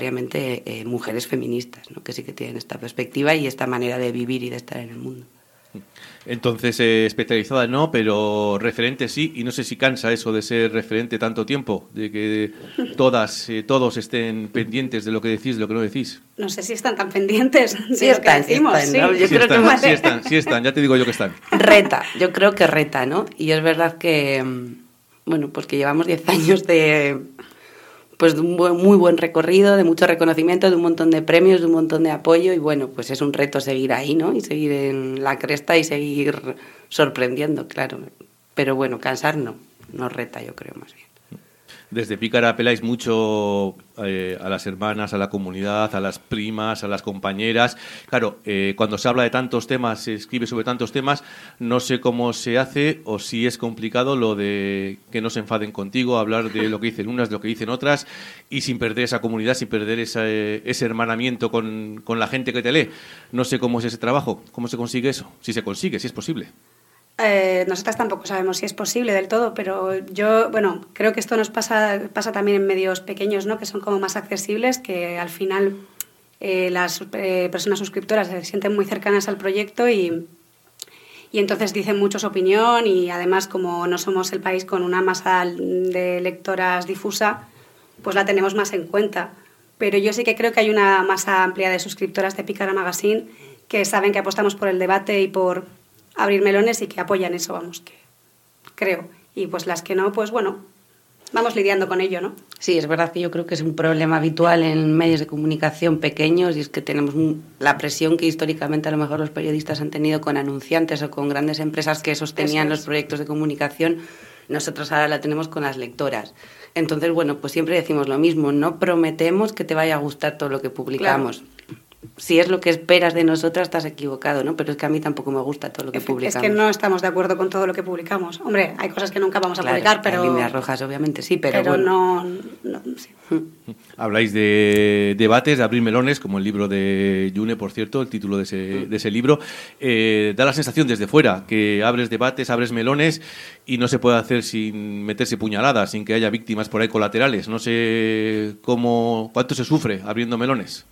mayoritariamente eh, mujeres feministas, ¿no?, que sí que tienen esta perspectiva y esta manera de vivir y de estar en el mundo. Entonces, eh, especializada no, pero referente sí, y no sé si cansa eso de ser referente tanto tiempo, de que todas, eh, todos estén pendientes de lo que decís, de lo que no decís. No sé si están tan pendientes de sí lo están, que decimos. Sí están, ¿no? Sí. Yo sí, creo están, que sí están, sí están, ya te digo yo que están. Reta, yo creo que reta, ¿no? Y es verdad que, bueno, pues que llevamos diez años de... pues de un buen, muy buen recorrido, de mucho reconocimiento, de un montón de premios, de un montón de apoyo y bueno, pues es un reto seguir ahí, ¿no? Y seguir en la cresta y seguir sorprendiendo, claro. Pero bueno, cansar no, no reta, yo creo más bien. Desde Pícara apeláis mucho eh, a las hermanas, a la comunidad, a las primas, a las compañeras. Claro, eh, cuando se habla de tantos temas, se escribe sobre tantos temas, no sé cómo se hace o si es complicado lo de que no se enfaden contigo, hablar de lo que dicen unas, de lo que dicen otras y sin perder esa comunidad, sin perder esa, ese hermanamiento con, con la gente que te lee. No sé cómo es ese trabajo, cómo se consigue eso, si se consigue, si es posible. Eh, nosotras tampoco sabemos si es posible del todo, pero yo, bueno, creo que esto nos pasa, pasa también en medios pequeños, ¿no? Que son como más accesibles, que al final eh, las eh, personas suscriptoras se sienten muy cercanas al proyecto y, y entonces dicen mucho su opinión y además como no somos el país con una masa de lectoras difusa, pues la tenemos más en cuenta. Pero yo sí que creo que hay una masa amplia de suscriptoras de Pícara Magazine que saben que apostamos por el debate y por abrir melones y que apoyan eso, vamos, que creo. Y pues las que no, pues bueno, vamos lidiando con ello, ¿no? Sí, es verdad que yo creo que es un problema habitual en medios de comunicación pequeños y es que tenemos la presión que históricamente a lo mejor los periodistas han tenido con anunciantes o con grandes empresas que sostenían los proyectos de comunicación. Nosotros ahora la tenemos con las lectoras. Entonces, bueno, pues siempre decimos lo mismo, no prometemos que te vaya a gustar todo lo que publicamos. Claro. Si es lo que esperas de nosotras, estás equivocado, ¿no? Pero es que a mí tampoco me gusta todo lo que es, publicamos. Es que no estamos de acuerdo con todo lo que publicamos. Hombre, hay cosas que nunca vamos a claro, publicar, pero... líneas rojas, obviamente, sí, pero, pero bueno. no... no sí. Habláis de debates, de abrir melones, como el libro de Yune, por cierto, el título de ese, de ese libro. Eh, da la sensación desde fuera que abres debates, abres melones y no se puede hacer sin meterse puñaladas, sin que haya víctimas por ahí colaterales. No sé cómo, cuánto se sufre abriendo melones.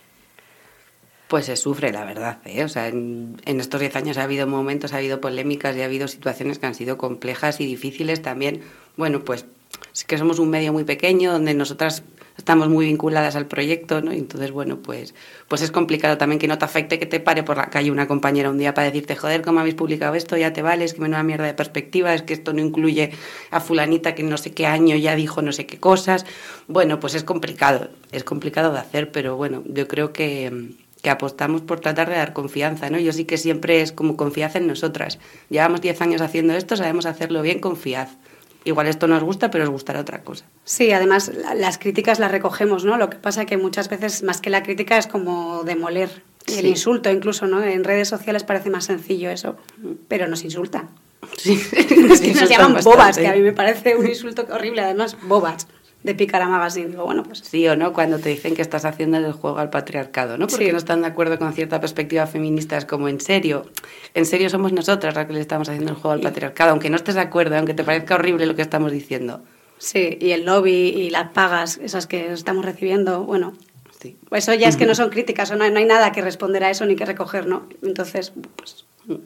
Pues se sufre, la verdad, ¿eh? O sea, en, en estos diez años ha habido momentos, ha habido polémicas y ha habido situaciones que han sido complejas y difíciles también. Bueno, pues es que somos un medio muy pequeño donde nosotras estamos muy vinculadas al proyecto, ¿no? Y entonces, bueno, pues, pues es complicado también que no te afecte que te pare por la calle una compañera un día para decirte, joder, ¿cómo habéis publicado esto? Ya te vale, es que menuda mierda de perspectiva, es que esto no incluye a fulanita que no sé qué año ya dijo no sé qué cosas. Bueno, pues es complicado, es complicado de hacer, pero bueno, yo creo que... que apostamos por tratar de dar confianza, ¿no? Yo sí que siempre es como confiad en nosotras. Llevamos diez años haciendo esto, sabemos hacerlo bien, confiad. Igual esto nos gusta, pero os gustará otra cosa. Sí, además las críticas las recogemos, ¿no? Lo que pasa que muchas veces más que la crítica es como demoler. Sí. El insulto incluso, ¿no? En redes sociales parece más sencillo eso, pero nos insultan. Sí. Nos, nos llaman bastante. Bobas, que a mí me parece un insulto horrible, además, bobas. De Pícara Magazine, digo, bueno, pues... Sí o no, cuando te dicen que estás haciendo el juego al patriarcado, ¿no? Porque sí. No están de acuerdo con cierta perspectiva feminista, es como, en serio, en serio somos nosotras las que le estamos haciendo el juego al patriarcado, aunque no estés de acuerdo, aunque te parezca horrible lo que estamos diciendo. Sí, y el lobby y las pagas, esas que estamos recibiendo, bueno, sí. Eso ya es que no son críticas, no hay, no hay nada que responder a eso ni que recoger, ¿no? Entonces, pues...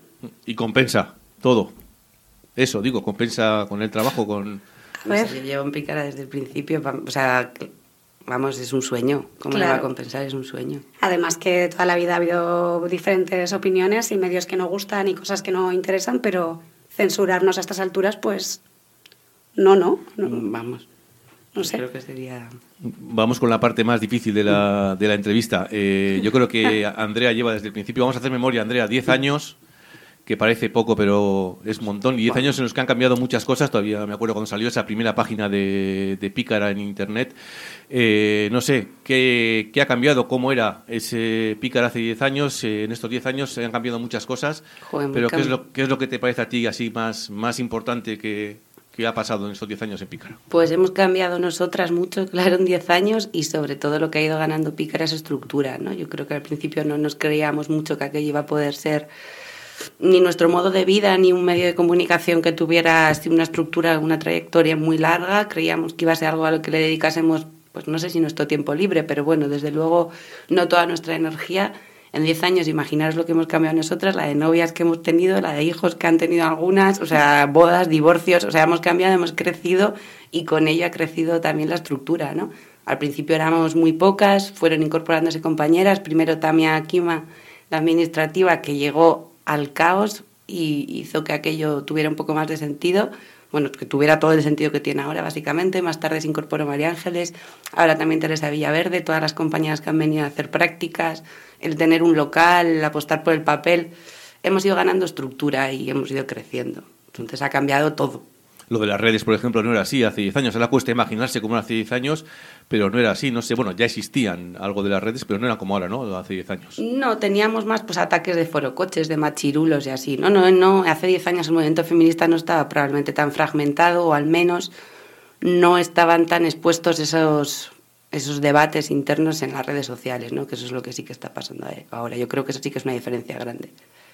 Y compensa todo, eso, digo, compensa con el trabajo, con... O sea, yo llevo en Pícara desde el principio, o sea, vamos, es un sueño. ¿Cómo claro. le va a compensar? Es un sueño. Además que toda la vida ha habido diferentes opiniones y medios que no gustan y cosas que no interesan, pero censurarnos a estas alturas, pues, no, no. no. Vamos. No sé. Creo que sería... Vamos con la parte más difícil de la, de la entrevista. Eh, yo creo que Andrea lleva desde el principio, vamos a hacer memoria, Andrea, diez años... que parece poco, pero es un montón. Y diez años en los que han cambiado muchas cosas. Todavía me acuerdo cuando salió esa primera página de, de Pícara en Internet. Eh, no sé, ¿qué, ¿qué ha cambiado? ¿Cómo era ese Pícara hace diez años? Eh, en estos diez años se han cambiado muchas cosas. Joder, pero ¿qué es, lo, ¿qué es lo que te parece a ti así más, más importante que, que ha pasado en estos diez años en Pícara? Pues hemos cambiado nosotras mucho, claro, en diez años. Y sobre todo lo que ha ido ganando Pícara es estructura, ¿no? Yo creo que al principio no nos creíamos mucho que aquello iba a poder ser... ni nuestro modo de vida, ni un medio de comunicación que tuviera así una estructura, una trayectoria muy larga. Creíamos que iba a ser algo a lo que le dedicásemos, pues no sé si nuestro tiempo libre, pero bueno, desde luego no toda nuestra energía. En diez años, imaginaros lo que hemos cambiado nosotras, la de novias que hemos tenido, la de hijos que han tenido algunas, o sea, bodas, divorcios, o sea, hemos cambiado, hemos crecido y con ello ha crecido también la estructura, ¿no? Al principio éramos muy pocas, fueron incorporándose compañeras, primero Tamia Kima, la administrativa, que llegó al caos y hizo que aquello tuviera un poco más de sentido, bueno, que tuviera todo el sentido que tiene ahora, básicamente. Más tarde se incorporó María Ángeles, ahora también Teresa Villaverde, todas las compañeras que han venido a hacer prácticas, el tener un local, el apostar por el papel. Hemos ido ganando estructura y hemos ido creciendo. Entonces ha cambiado todo. Lo de las redes, por ejemplo, no era así hace diez años. Ahora cuesta imaginarse cómo era hace diez años, pero no era así. No sé, bueno, ya existían algo de las redes, pero no era como ahora, ¿no? Hace diez años. No, teníamos más pues ataques de forocoches, de machirulos y así. No, no, no. Hace diez años el movimiento feminista no estaba probablemente tan fragmentado, o al menos no estaban tan expuestos esos, esos debates internos en las redes sociales, ¿no? Que eso es lo que sí que está pasando ahora. Yo creo que eso sí que es una diferencia grande.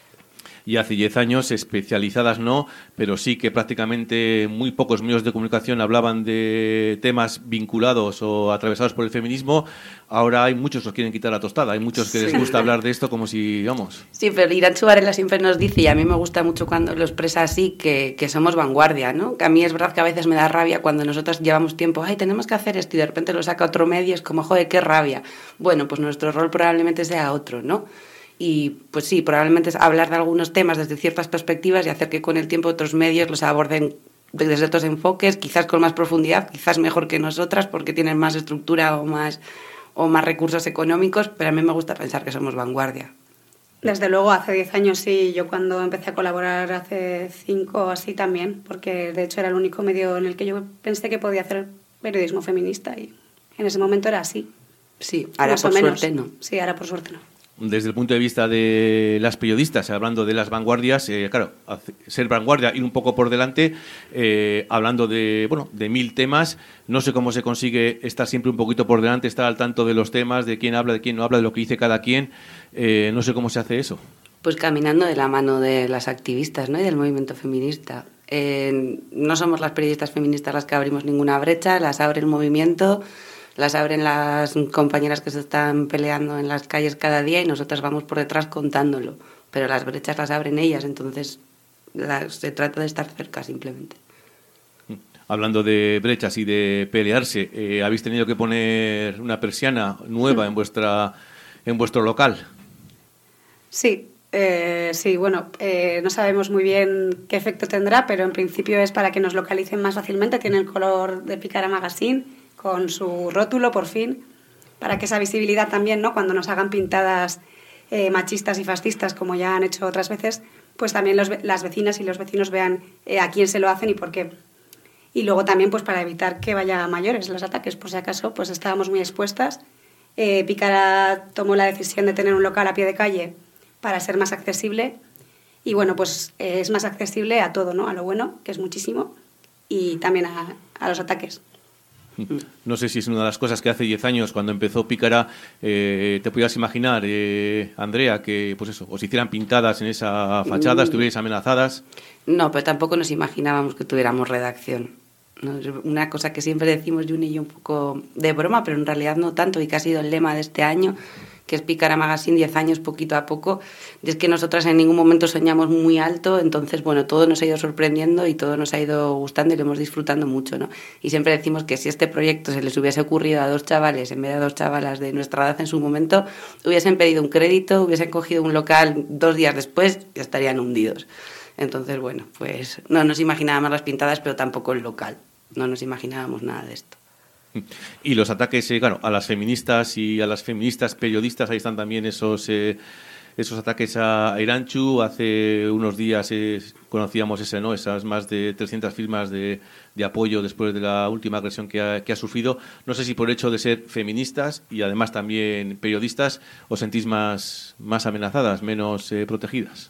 Y hace diez años, especializadas no, pero sí que prácticamente muy pocos medios de comunicación hablaban de temas vinculados o atravesados por el feminismo. Ahora hay muchos que quieren quitar la tostada, hay muchos que sí. les gusta hablar de esto como si, vamos... Sí, pero Irantxu Varela siempre nos dice, y a mí me gusta mucho cuando lo expresa así, que, que somos vanguardia, ¿no? Que a mí es verdad que a veces me da rabia cuando nosotros llevamos tiempo, ay, tenemos que hacer esto, y de repente lo saca otro medio, es como, joder, qué rabia. Bueno, pues nuestro rol probablemente sea otro, ¿no? Y pues sí, probablemente es hablar de algunos temas desde ciertas perspectivas y hacer que con el tiempo otros medios los aborden desde otros enfoques, quizás con más profundidad, quizás mejor que nosotras porque tienen más estructura o más, o más recursos económicos, pero a mí me gusta pensar que somos vanguardia. Desde luego, hace diez años sí, yo cuando empecé a colaborar hace cinco o así también, porque de hecho era el único medio en el que yo pensé que podía hacer periodismo feminista y en ese momento era así. Sí, ahora por suerte no. Sí, ahora por suerte no. Desde el punto de vista de las periodistas, hablando de las vanguardias, eh, claro, ser vanguardia, ir un poco por delante, eh, hablando de bueno de mil temas, no sé cómo se consigue estar siempre un poquito por delante, estar al tanto de los temas, de quién habla, de quién no habla, de lo que dice cada quien, eh, no sé cómo se hace eso. Pues caminando de la mano de las activistas, ¿no? Y del movimiento feminista. Eh, no somos las periodistas feministas las que abrimos ninguna brecha, las abre el movimiento, las abren las compañeras que se están peleando en las calles cada día y nosotras vamos por detrás contándolo. Pero las brechas las abren ellas, entonces la, se trata de estar cerca simplemente. Hablando de brechas y de pelearse, eh, ¿habéis tenido que poner una persiana nueva en vuestra en vuestro local? Sí, eh, sí, bueno, eh, no sabemos muy bien qué efecto tendrá, pero en principio es para que nos localicen más fácilmente. Tiene el color de Pícara Magazine, con su rótulo, por fin, para que esa visibilidad también, ¿no? Cuando nos hagan pintadas eh, machistas y fascistas, como ya han hecho otras veces, pues también los, las vecinas y los vecinos vean eh, a quién se lo hacen y por qué. Y luego también, pues para evitar que vaya a mayores los ataques, por si acaso, pues estábamos muy expuestas. Eh, Pícara tomó la decisión de tener un local a pie de calle para ser más accesible y, bueno, pues eh, es más accesible a todo, ¿no? A lo bueno, que es muchísimo, y también a, a los ataques. No sé si es una de las cosas que hace diez años, cuando empezó Pícara, eh, te podías imaginar, eh, Andrea, que pues eso, os hicieran pintadas en esa fachada, estuvierais amenazadas. No, pero tampoco nos imaginábamos que tuviéramos redacción, ¿no? Es una cosa que siempre decimos Juni y yo un poco de broma, pero en realidad no tanto, y que ha sido el lema de este año, que es Pícara Magazine, diez años poquito a poco, y es que nosotras en ningún momento soñamos muy alto, entonces, bueno, todo nos ha ido sorprendiendo y todo nos ha ido gustando y lo hemos disfrutando mucho, ¿no? Y siempre decimos que si este proyecto se les hubiese ocurrido a dos chavales en vez de a dos chavalas de nuestra edad en su momento, hubiesen pedido un crédito, hubiesen cogido un local dos días después y estarían hundidos. Entonces, bueno, pues no nos imaginábamos las pintadas, pero tampoco el local, no nos imaginábamos nada de esto. Y los ataques, eh, claro, a las feministas y a las feministas periodistas, ahí están también esos eh, esos ataques a Irantxu. Hace unos días eh, conocíamos ese, ¿no? Esas más de trescientas firmas de, de apoyo después de la última agresión que ha, que ha sufrido. No sé si por el hecho de ser feministas y además también periodistas os sentís más, más amenazadas, menos eh, protegidas.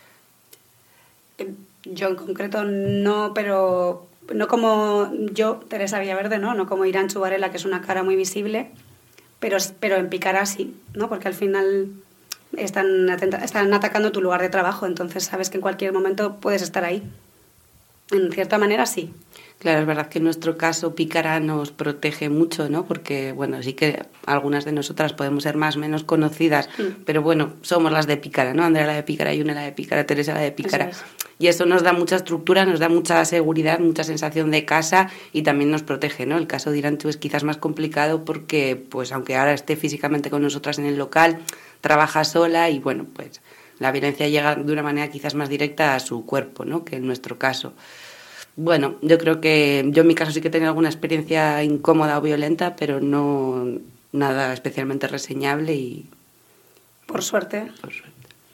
Yo en concreto no, pero... No como yo, Teresa Villaverde, ¿no? No como Irantxu Varela, que es una cara muy visible, pero, pero en Pícara sí, ¿no? Porque al final están, atenta, están atacando tu lugar de trabajo, entonces sabes que en cualquier momento puedes estar ahí. En cierta manera sí. Claro, es verdad que en nuestro caso Pícara nos protege mucho, ¿no? Porque, bueno, sí que algunas de nosotras podemos ser más o menos conocidas, mm. pero bueno, somos las de Pícara, ¿no? Andrea la de Pícara, Yune la de Pícara, Teresa la de Pícara. Eso es. Y eso nos da mucha estructura, nos da mucha seguridad, mucha sensación de casa y también nos protege, ¿no? El caso de Irantu es quizás más complicado porque, pues, aunque ahora esté físicamente con nosotras en el local, trabaja sola y, bueno, pues la violencia llega de una manera quizás más directa a su cuerpo, ¿no? Que en nuestro caso. Bueno, yo creo que yo en mi caso sí que he tenido alguna experiencia incómoda o violenta, pero no nada especialmente reseñable y... Por suerte. Por suerte.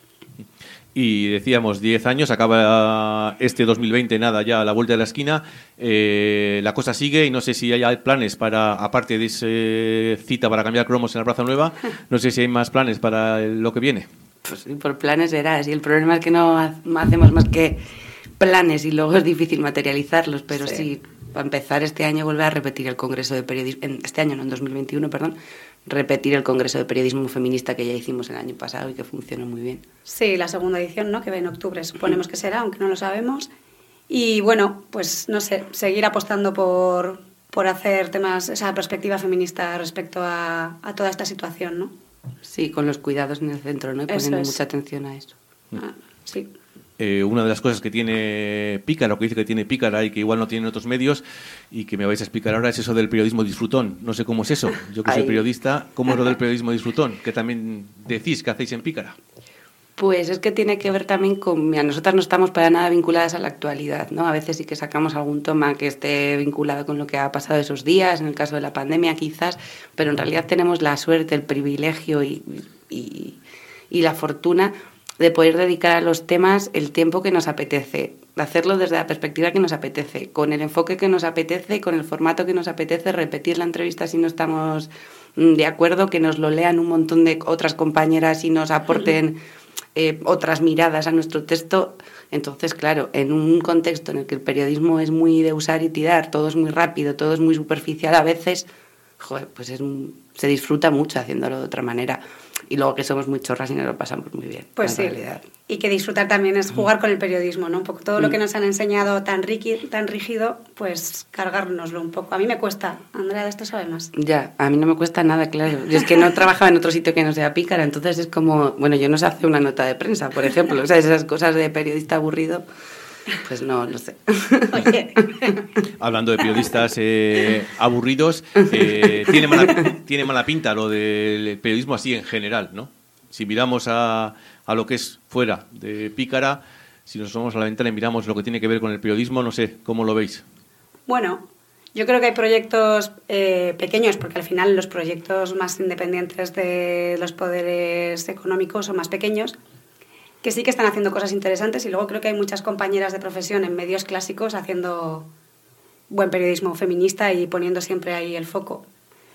Y decíamos, diez años, acaba este dos mil veinte, nada, ya a la vuelta de la esquina. Eh, la cosa sigue y no sé si hay planes para, aparte de esa cita para cambiar cromos en la Plaza Nueva, no sé si hay más planes para lo que viene. Pues sí, por planes verás. Y el problema es que no hacemos más que planes y luego es difícil materializarlos, pero sí, sí para empezar este año volver a repetir el Congreso de Periodismo, este año no, en dos mil veintiuno, perdón, repetir el Congreso de Periodismo Feminista que ya hicimos el año pasado y que funcionó muy bien. Sí, la segunda edición, ¿no? Que en octubre suponemos que será, aunque no lo sabemos. Y bueno, pues no sé, seguir apostando por, por hacer temas, esa perspectiva feminista respecto a, a toda esta situación, ¿no? Sí, con los cuidados en el centro, ¿no? Y poniendo es. mucha atención a eso. Ah, sí. Eh, una de las cosas que tiene Pícara, o que dice que tiene Pícara y que igual no tienen otros medios y que me vais a explicar ahora, es eso del periodismo disfrutón. No sé cómo es eso. Yo que soy Ay. periodista, ¿cómo es lo del periodismo disfrutón? Que también decís que hacéis en Pícara. Pues es que tiene que ver también con... Mira, nosotras no estamos para nada vinculadas a la actualidad, ¿no? A veces sí que sacamos algún toma que esté vinculado con lo que ha pasado esos días, en el caso de la pandemia quizás, pero en realidad tenemos la suerte, el privilegio y, y, y la fortuna de poder dedicar a los temas el tiempo que nos apetece, de hacerlo desde la perspectiva que nos apetece, con el enfoque que nos apetece, con el formato que nos apetece, repetir la entrevista si no estamos de acuerdo, que nos lo lean un montón de otras compañeras y nos aporten eh, otras miradas a nuestro texto. Entonces, claro, en un contexto en el que el periodismo es muy de usar y tirar, todo es muy rápido, todo es muy superficial a veces, joder, pues es un, se disfruta mucho haciéndolo de otra manera. Y luego que somos muy chorras y nos lo pasamos muy bien. Pues sí, realidad. Y que disfrutar también es jugar mm. con el periodismo, ¿no? Un poco todo mm. lo que nos han enseñado tan, riqui, tan rígido, pues cargárnoslo un poco. A mí me cuesta, Andrea, de esto sabe más. Ya, a mí no me cuesta nada, claro. Yo es que no trabajaba en otro sitio que no sea Pícara, entonces es como, bueno, yo no sé hacer una nota de prensa, por ejemplo, o sea, esas cosas de periodista aburrido... Pues no, no sé. Oye. Hablando de periodistas eh, aburridos, eh, tiene, mala, tiene mala pinta lo del periodismo así en general, ¿no? Si miramos a, a lo que es fuera de Pícara, si nos vamos a la ventana y miramos lo que tiene que ver con el periodismo, no sé, ¿cómo lo veis? Bueno, yo creo que hay proyectos eh, pequeños, porque al final los proyectos más independientes de los poderes económicos son más pequeños, que sí que están haciendo cosas interesantes y luego creo que hay muchas compañeras de profesión en medios clásicos haciendo buen periodismo feminista y poniendo siempre ahí el foco.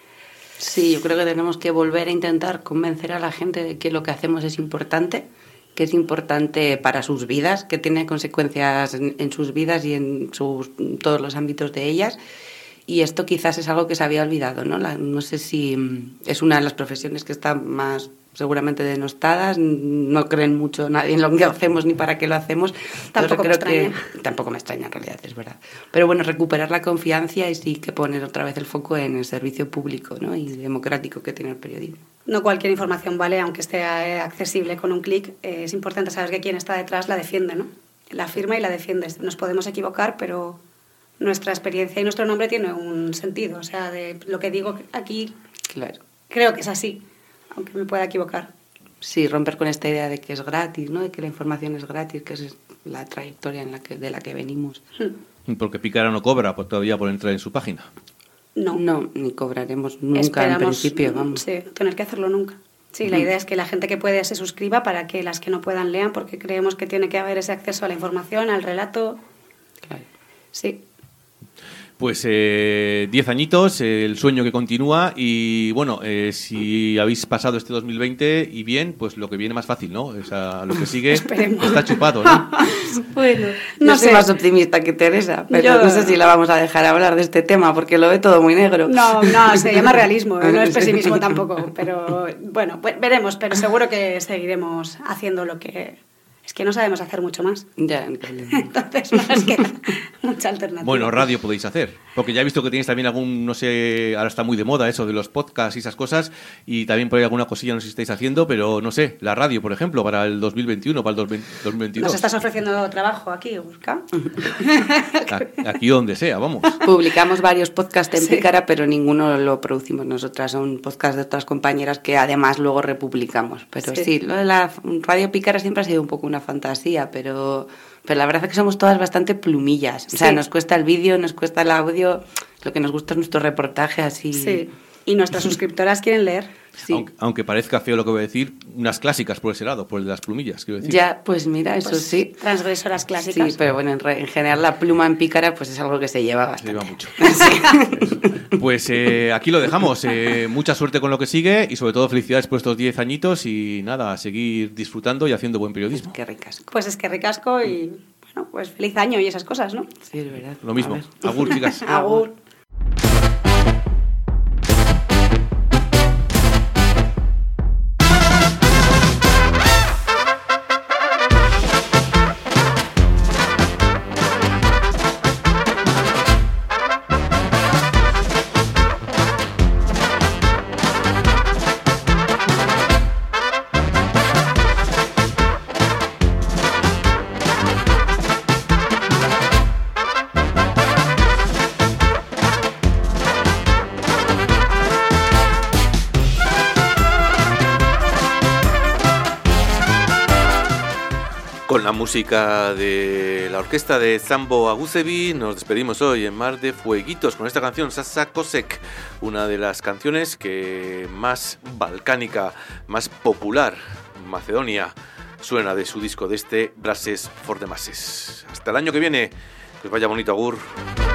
Sí, yo creo que tenemos que volver a intentar convencer a la gente de que lo que hacemos es importante, que es importante para sus vidas, que tiene consecuencias en, en sus vidas y en sus, todos los ámbitos de ellas. Y esto quizás es algo que se había olvidado, ¿no? La, no sé si es una de las profesiones que está más seguramente denostadas, no creen mucho nadie en lo que hacemos ni para qué lo hacemos. Tampoco creo me extraña. Que, tampoco me extraña en realidad, es verdad. Pero bueno, recuperar la confianza y sí que poner otra vez el foco en el servicio público, ¿no? Y democrático que tiene el periodismo. No cualquier información vale, aunque esté accesible con un clic. Eh, es importante saber que quien está detrás la defiende, ¿no? La firma y la defiende. Nos podemos equivocar, pero nuestra experiencia y nuestro nombre tiene un sentido. O sea, de lo que digo aquí, claro. Creo que es así, aunque me pueda equivocar. Sí, romper con esta idea de que es gratis, ¿no? De que la información es gratis, que es la trayectoria en la que, de la que venimos. Porque Pícara no cobra por, todavía por entrar en su página. No. No, ni cobraremos nunca. Esperamos, en principio, vamos. Sí, tener que hacerlo nunca. Sí, la idea es que la gente que puede se suscriba para que las que no puedan lean, porque creemos que tiene que haber ese acceso a la información, al relato. Claro. Sí. Pues eh, diez añitos, eh, el sueño que continúa y bueno, eh, si habéis pasado este dos mil veinte y bien, pues lo que viene más fácil, ¿no? O sea, lo que sigue está chupado, ¿no? Bueno, no no soy sé. más optimista que Teresa, pero Yo... no sé si la vamos a dejar hablar de este tema porque lo ve todo muy negro. No, no, se llama realismo, no es pesimismo tampoco, pero bueno, veremos, pero seguro que seguiremos haciendo lo que es que no sabemos hacer mucho más. Ya, entonces no nos queda mucha alternativa. Bueno, radio podéis hacer, porque ya he visto que tenéis también algún, no sé, ahora está muy de moda eso de los podcasts y esas cosas, y también por ahí alguna cosilla no sé si estáis haciendo, pero no sé, la radio, por ejemplo, para el dos mil veintiuno, para el dos mil veintidós. ¿Nos estás ofreciendo trabajo aquí, Urka? Aquí donde sea, vamos. Publicamos varios podcasts en Sí. Pícara, pero ninguno lo producimos nosotras, son podcasts de otras compañeras que además luego republicamos. Pero sí, Sí. lo de la Radio Pícara siempre ha sido un poco una fantasía, pero, pero la verdad es que somos todas bastante plumillas. O sea, Sí. nos cuesta el vídeo, nos cuesta el audio, lo que nos gusta es nuestro reportaje así. Sí, y nuestras suscriptoras quieren leer. Sí. Aunque, aunque parezca feo lo que voy a decir, unas clásicas por ese lado, por el de las plumillas, quiero decir. Ya, pues mira, eso Pues, sí. transgresoras clásicas. Sí, pero bueno, en, re- en general la pluma en Pícara pues es algo que se lleva Se bastante. lleva mucho. Pues eh, aquí lo dejamos. Eh, mucha suerte con lo que sigue y sobre todo felicidades por estos diez añitos y nada, a seguir disfrutando y haciendo buen periodismo. Qué ricasco. Pues es que ricasco y, bueno, pues feliz año y esas cosas, ¿no? Sí, es verdad. Lo mismo. A ver. Agur, chicas. Agur. Con la música de la orquesta de Zambo Agusebi nos despedimos hoy en Mar de Fueguitos con esta canción Sasa Kosek, una de las canciones que más balcánica, más popular, Macedonia, suena de su disco de este Brases for the Masses. Hasta el año que viene, que os vaya bonito, agur.